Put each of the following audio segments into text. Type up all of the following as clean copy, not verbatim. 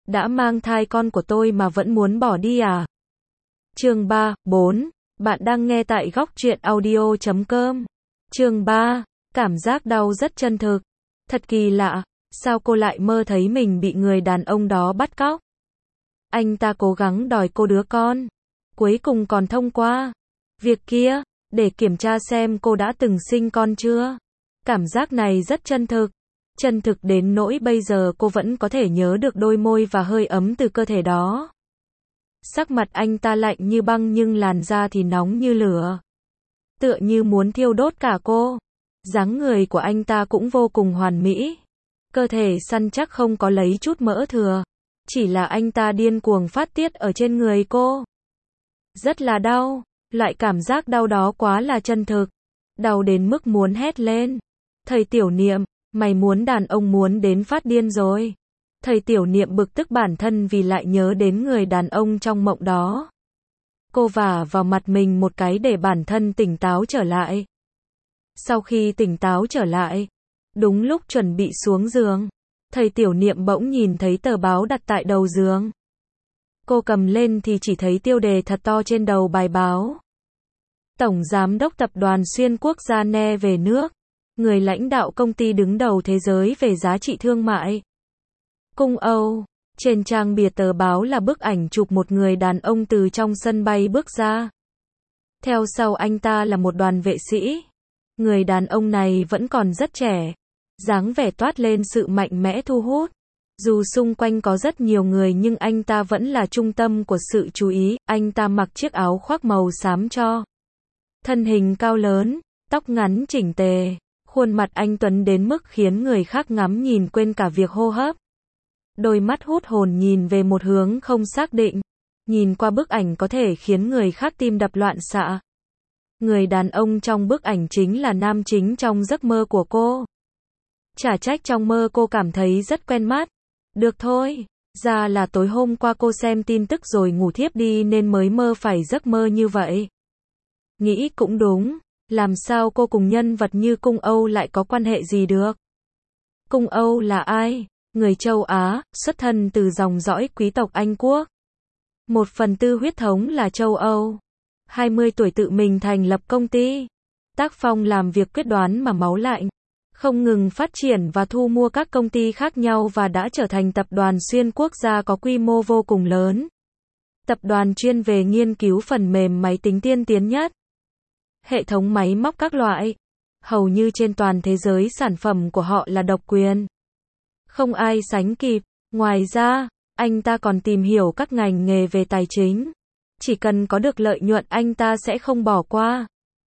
đã mang thai con của tôi mà vẫn muốn bỏ đi à? Chương 3, 4. Bạn đang nghe tại góc truyện audio.com. Chương 3. Cảm giác đau rất chân thực. Thật kỳ lạ, sao cô lại mơ thấy mình bị người đàn ông đó bắt cóc? Anh ta cố gắng đòi cô đứa con. Cuối cùng còn thông qua việc kia, để kiểm tra xem cô đã từng sinh con chưa. Cảm giác này rất chân thực. Chân thực đến nỗi bây giờ cô vẫn có thể nhớ được đôi môi và hơi ấm từ cơ thể đó. Sắc mặt anh ta lạnh như băng nhưng làn da thì nóng như lửa. Tựa như muốn thiêu đốt cả cô. Dáng người của anh ta cũng vô cùng hoàn mỹ. Cơ thể săn chắc không có lấy chút mỡ thừa. Chỉ là anh ta điên cuồng phát tiết ở trên người cô. Rất là đau. Loại cảm giác đau đó quá là chân thực. Đau đến mức muốn hét lên. Thầy Tiểu Niệm, mày muốn đàn ông muốn đến phát điên rồi. Thầy Tiểu Niệm bực tức bản thân vì lại nhớ đến người đàn ông trong mộng đó. Cô vả vào mặt mình một cái để bản thân tỉnh táo trở lại. Sau khi tỉnh táo trở lại, đúng lúc chuẩn bị xuống giường, thầy Tiểu Niệm bỗng nhìn thấy tờ báo đặt tại đầu giường. Cô cầm lên thì chỉ thấy tiêu đề thật to trên đầu bài báo. Tổng Giám đốc Tập đoàn Xuyên Quốc gia Ne về nước. Người lãnh đạo công ty đứng đầu thế giới về giá trị thương mại. Cung Âu. Trên trang bìa tờ báo là bức ảnh chụp một người đàn ông từ trong sân bay bước ra. Theo sau anh ta là một đoàn vệ sĩ. Người đàn ông này vẫn còn rất trẻ. Dáng vẻ toát lên sự mạnh mẽ thu hút. Dù xung quanh có rất nhiều người nhưng anh ta vẫn là trung tâm của sự chú ý. Anh ta mặc chiếc áo khoác màu xám cho. Thân hình cao lớn, tóc ngắn chỉnh tề. Khuôn mặt anh tuấn đến mức khiến người khác ngắm nhìn quên cả việc hô hấp. Đôi mắt hút hồn nhìn về một hướng không xác định. Nhìn qua bức ảnh có thể khiến người khác tim đập loạn xạ. Người đàn ông trong bức ảnh chính là nam chính trong giấc mơ của cô. Chả trách trong mơ cô cảm thấy rất quen mắt. Được thôi, ra là tối hôm qua cô xem tin tức rồi ngủ thiếp đi nên mới mơ phải giấc mơ như vậy. Nghĩ cũng đúng. Làm sao cô cùng nhân vật như Cung Âu lại có quan hệ gì được? Cung Âu là ai? Người châu Á, xuất thân từ dòng dõi quý tộc Anh Quốc. 1/4 huyết thống là châu Âu. 20 tuổi tự mình thành lập công ty. Tác phong làm việc quyết đoán mà máu lạnh. Không ngừng phát triển và thu mua các công ty khác nhau và đã trở thành tập đoàn xuyên quốc gia có quy mô vô cùng lớn. Tập đoàn chuyên về nghiên cứu phần mềm máy tính tiên tiến nhất. Hệ thống máy móc các loại. Hầu như trên toàn thế giới sản phẩm của họ là độc quyền. Không ai sánh kịp. Ngoài ra, anh ta còn tìm hiểu các ngành nghề về tài chính. Chỉ cần có được lợi nhuận anh ta sẽ không bỏ qua.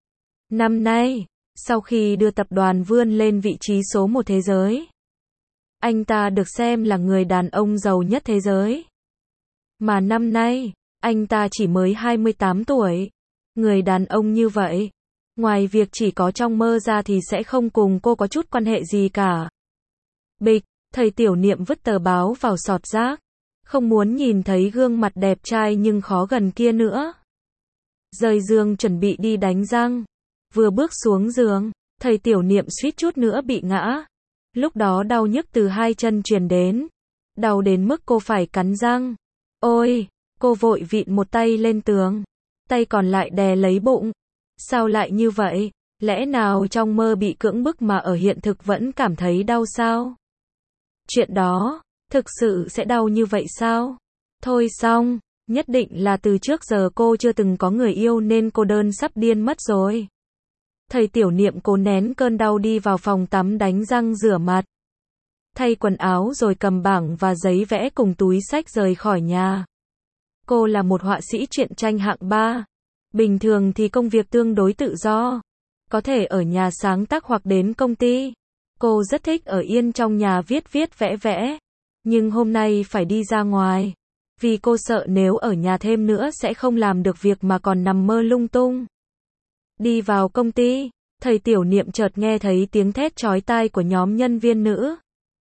Năm nay, sau khi đưa tập đoàn vươn lên vị trí số 1 thế giới, anh ta được xem là người đàn ông giàu nhất thế giới. Mà năm nay, anh ta chỉ mới 28 tuổi. Người đàn ông như vậy, ngoài việc chỉ có trong mơ ra thì sẽ không cùng cô có chút quan hệ gì cả. Bịch, thầy Tiểu Niệm vứt tờ báo vào sọt rác. Không muốn nhìn thấy gương mặt đẹp trai nhưng khó gần kia nữa. Rời giường chuẩn bị đi đánh răng. Vừa bước xuống giường, thầy Tiểu Niệm suýt chút nữa bị ngã. Lúc đó đau nhức từ hai chân truyền đến. Đau đến mức cô phải cắn răng. Ôi, cô vội vịn một tay lên tường. Tay còn lại đè lấy bụng. Sao lại như vậy? Lẽ nào trong mơ bị cưỡng bức mà ở hiện thực vẫn cảm thấy đau sao? Chuyện đó, thực sự sẽ đau như vậy sao? Thôi xong, nhất định là từ trước giờ cô chưa từng có người yêu nên cô đơn sắp điên mất rồi. Thầy Tiểu Niệm cố nén cơn đau đi vào phòng tắm đánh răng rửa mặt. Thay quần áo rồi cầm bảng và giấy vẽ cùng túi xách rời khỏi nhà. Cô là một họa sĩ truyện tranh hạng 3. Bình thường thì công việc tương đối tự do. Có thể ở nhà sáng tác hoặc đến công ty. Cô rất thích ở yên trong nhà viết vẽ vẽ. Nhưng hôm nay phải đi ra ngoài. Vì cô sợ nếu ở nhà thêm nữa sẽ không làm được việc mà còn nằm mơ lung tung. Đi vào công ty, thầy Tiểu Niệm chợt nghe thấy tiếng thét chói tai của nhóm nhân viên nữ.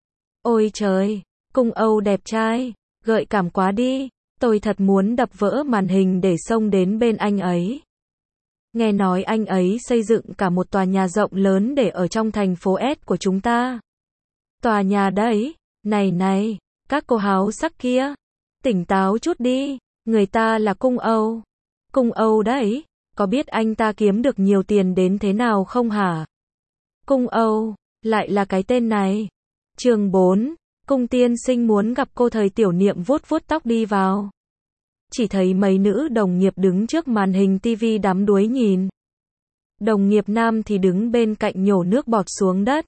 Ôi trời, Cung Âu đẹp trai, gợi cảm quá đi. Tôi thật muốn đập vỡ màn hình để xông đến bên anh ấy. Nghe nói anh ấy xây dựng cả một tòa nhà rộng lớn để ở trong thành phố S của chúng ta. Tòa nhà đấy, này, Các cô háo sắc kia, tỉnh táo chút đi, người ta là cung Âu. Cung Âu đấy, có biết anh ta kiếm được nhiều tiền đến thế nào không hả? Cung Âu, lại là cái tên này. Chương 4, cung tiên sinh muốn gặp cô. Thời Tiểu Niệm vuốt vuốt tóc đi vào. Chỉ thấy mấy nữ đồng nghiệp đứng trước màn hình tivi đắm đuối nhìn. Đồng nghiệp nam thì đứng bên cạnh nhổ nước bọt xuống đất.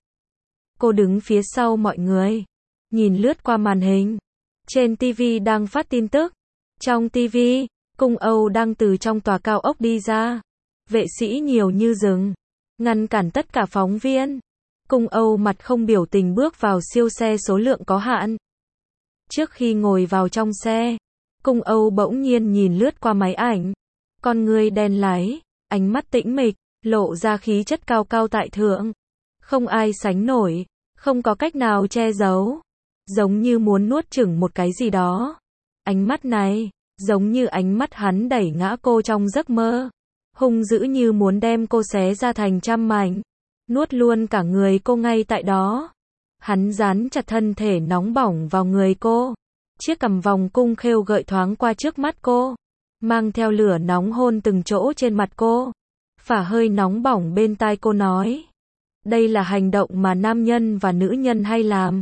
Cô đứng phía sau mọi người, nhìn lướt qua màn hình. Trên tivi đang phát tin tức. Trong tivi, cung Âu đang từ trong tòa cao ốc đi ra. Vệ sĩ nhiều như rừng, ngăn cản tất cả phóng viên. Cung Âu mặt không biểu tình bước vào siêu xe số lượng có hạn. Trước khi ngồi vào trong xe, cung Âu bỗng nhiên nhìn lướt qua máy ảnh. Con người đen láy, ánh mắt tĩnh mịch, lộ ra khí chất cao cao tại thượng. Không ai sánh nổi, không có cách nào che giấu. Giống như muốn nuốt chửng một cái gì đó. Ánh mắt này, giống như ánh mắt hắn đẩy ngã cô trong giấc mơ. Hung dữ như muốn đem cô xé ra thành trăm mảnh. Nuốt luôn cả người cô ngay tại đó. Hắn dán chặt thân thể nóng bỏng vào người cô. Chiếc cằm vòng cung khêu gợi thoáng qua trước mắt cô. Mang theo lửa nóng hôn từng chỗ trên mặt cô. Phả hơi nóng bỏng bên tai cô nói. Đây là hành động mà nam nhân và nữ nhân hay làm.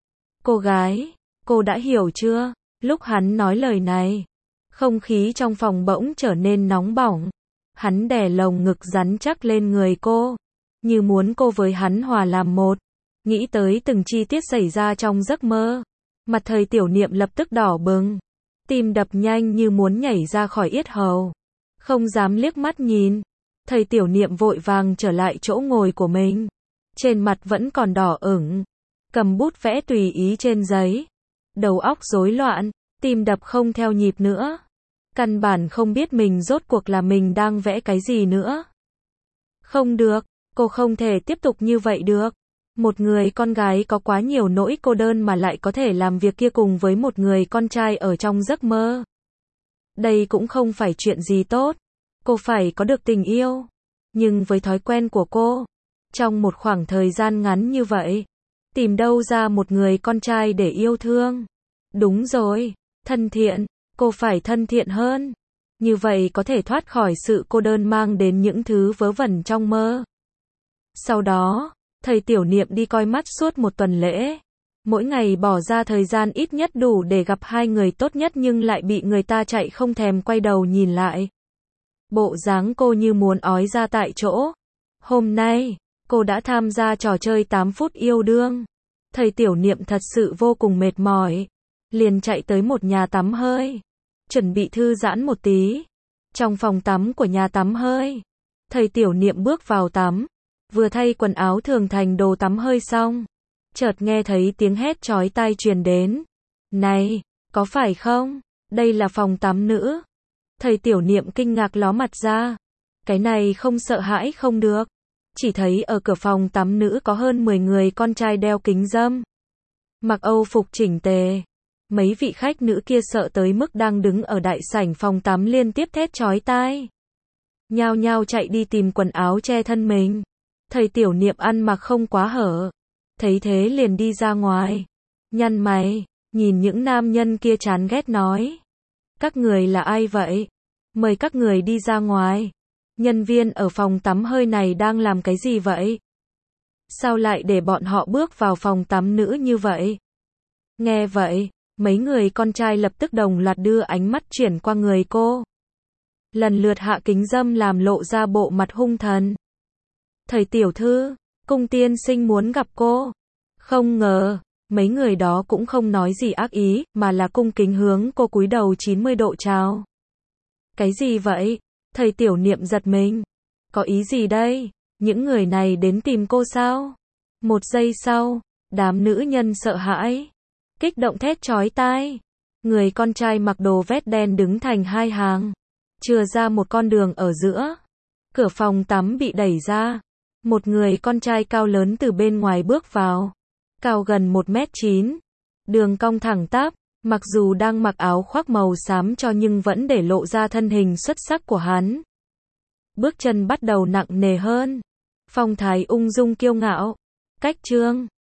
Cô gái, cô đã hiểu chưa? Lúc hắn nói lời này, không khí trong phòng bỗng trở nên nóng bỏng. Hắn đè lồng ngực rắn chắc lên người cô, như muốn cô với hắn hòa làm một. Nghĩ tới từng chi tiết xảy ra trong giấc mơ, mặt Thời Tiểu Niệm lập tức đỏ bừng, tim đập nhanh như muốn nhảy ra khỏi yết hầu. Không dám liếc mắt nhìn, Thời Tiểu Niệm vội vàng trở lại chỗ ngồi của mình. Trên mặt vẫn còn đỏ ửng, cầm bút vẽ tùy ý trên giấy. Đầu óc rối loạn, tim đập không theo nhịp nữa. Căn bản không biết mình rốt cuộc là mình đang vẽ cái gì nữa. Không được, cô không thể tiếp tục như vậy được. Một người con gái có quá nhiều nỗi cô đơn mà lại có thể làm việc kia cùng với một người con trai ở trong giấc mơ. Đây cũng không phải chuyện gì tốt. Cô phải có được tình yêu. Nhưng với thói quen của cô, trong một khoảng thời gian ngắn như vậy, tìm đâu ra một người con trai để yêu thương. Đúng rồi, thân thiện, cô phải thân thiện hơn. Như vậy có thể thoát khỏi sự cô đơn mang đến những thứ vớ vẩn trong mơ. Sau đó, Thời Tiểu Niệm đi coi mắt suốt một tuần lễ. Mỗi ngày bỏ ra thời gian ít nhất đủ để gặp hai người tốt nhất nhưng lại bị người ta chạy không thèm quay đầu nhìn lại. Bộ dáng cô như muốn ói ra tại chỗ. Hôm nay, cô đã tham gia trò chơi 8 phút yêu đương. Thời Tiểu Niệm thật sự vô cùng mệt mỏi. Liền chạy tới một nhà tắm hơi. Chuẩn bị thư giãn một tí. Trong phòng tắm của nhà tắm hơi, Thời Tiểu Niệm bước vào tắm. Vừa thay quần áo thường thành đồ tắm hơi xong, chợt nghe thấy tiếng hét chói tai truyền đến. Này, có phải không? Đây là phòng tắm nữ. Thời Tiểu Niệm kinh ngạc ló mặt ra. Cái này không sợ hãi không được. Chỉ thấy ở cửa phòng tắm nữ có hơn 10 người con trai đeo kính râm, mặc Âu phục chỉnh tề. Mấy vị khách nữ kia sợ tới mức đang đứng ở đại sảnh phòng tắm liên tiếp thét chói tai. Nhao nhao chạy đi tìm quần áo che thân mình. Thời Tiểu Niệm ăn mặc không quá hở. Thấy thế liền đi ra ngoài. Nhăn mày, nhìn những nam nhân kia chán ghét nói. Các người là ai vậy? Mời các người đi ra ngoài. Nhân viên ở phòng tắm hơi này đang làm cái gì vậy? Sao lại để bọn họ bước vào phòng tắm nữ như vậy? Nghe vậy, mấy người con trai lập tức đồng loạt đưa ánh mắt chuyển qua người cô. Lần lượt hạ kính râm làm lộ ra bộ mặt hung thần. Thời tiểu thư, cung tiên sinh muốn gặp cô. Không ngờ, mấy người đó cũng không nói gì ác ý, mà là cung kính hướng cô cúi đầu 90 độ chào. Cái gì vậy? Thời Tiểu Niệm giật mình. Có ý gì đây? Những người này đến tìm cô sao? Một giây sau, đám nữ nhân sợ hãi, kích động thét chói tai. Người con trai mặc đồ vest đen đứng thành hai hàng, chừa ra một con đường ở giữa. Cửa phòng tắm bị đẩy ra. Một người con trai cao lớn từ bên ngoài bước vào. Cao gần 1m9. Đường cong thẳng tắp. Mặc dù đang mặc áo khoác màu xám cho nhưng vẫn để lộ ra thân hình xuất sắc của hắn. Bước chân bắt đầu nặng nề hơn. Phong thái ung dung kiêu ngạo. Cách trương.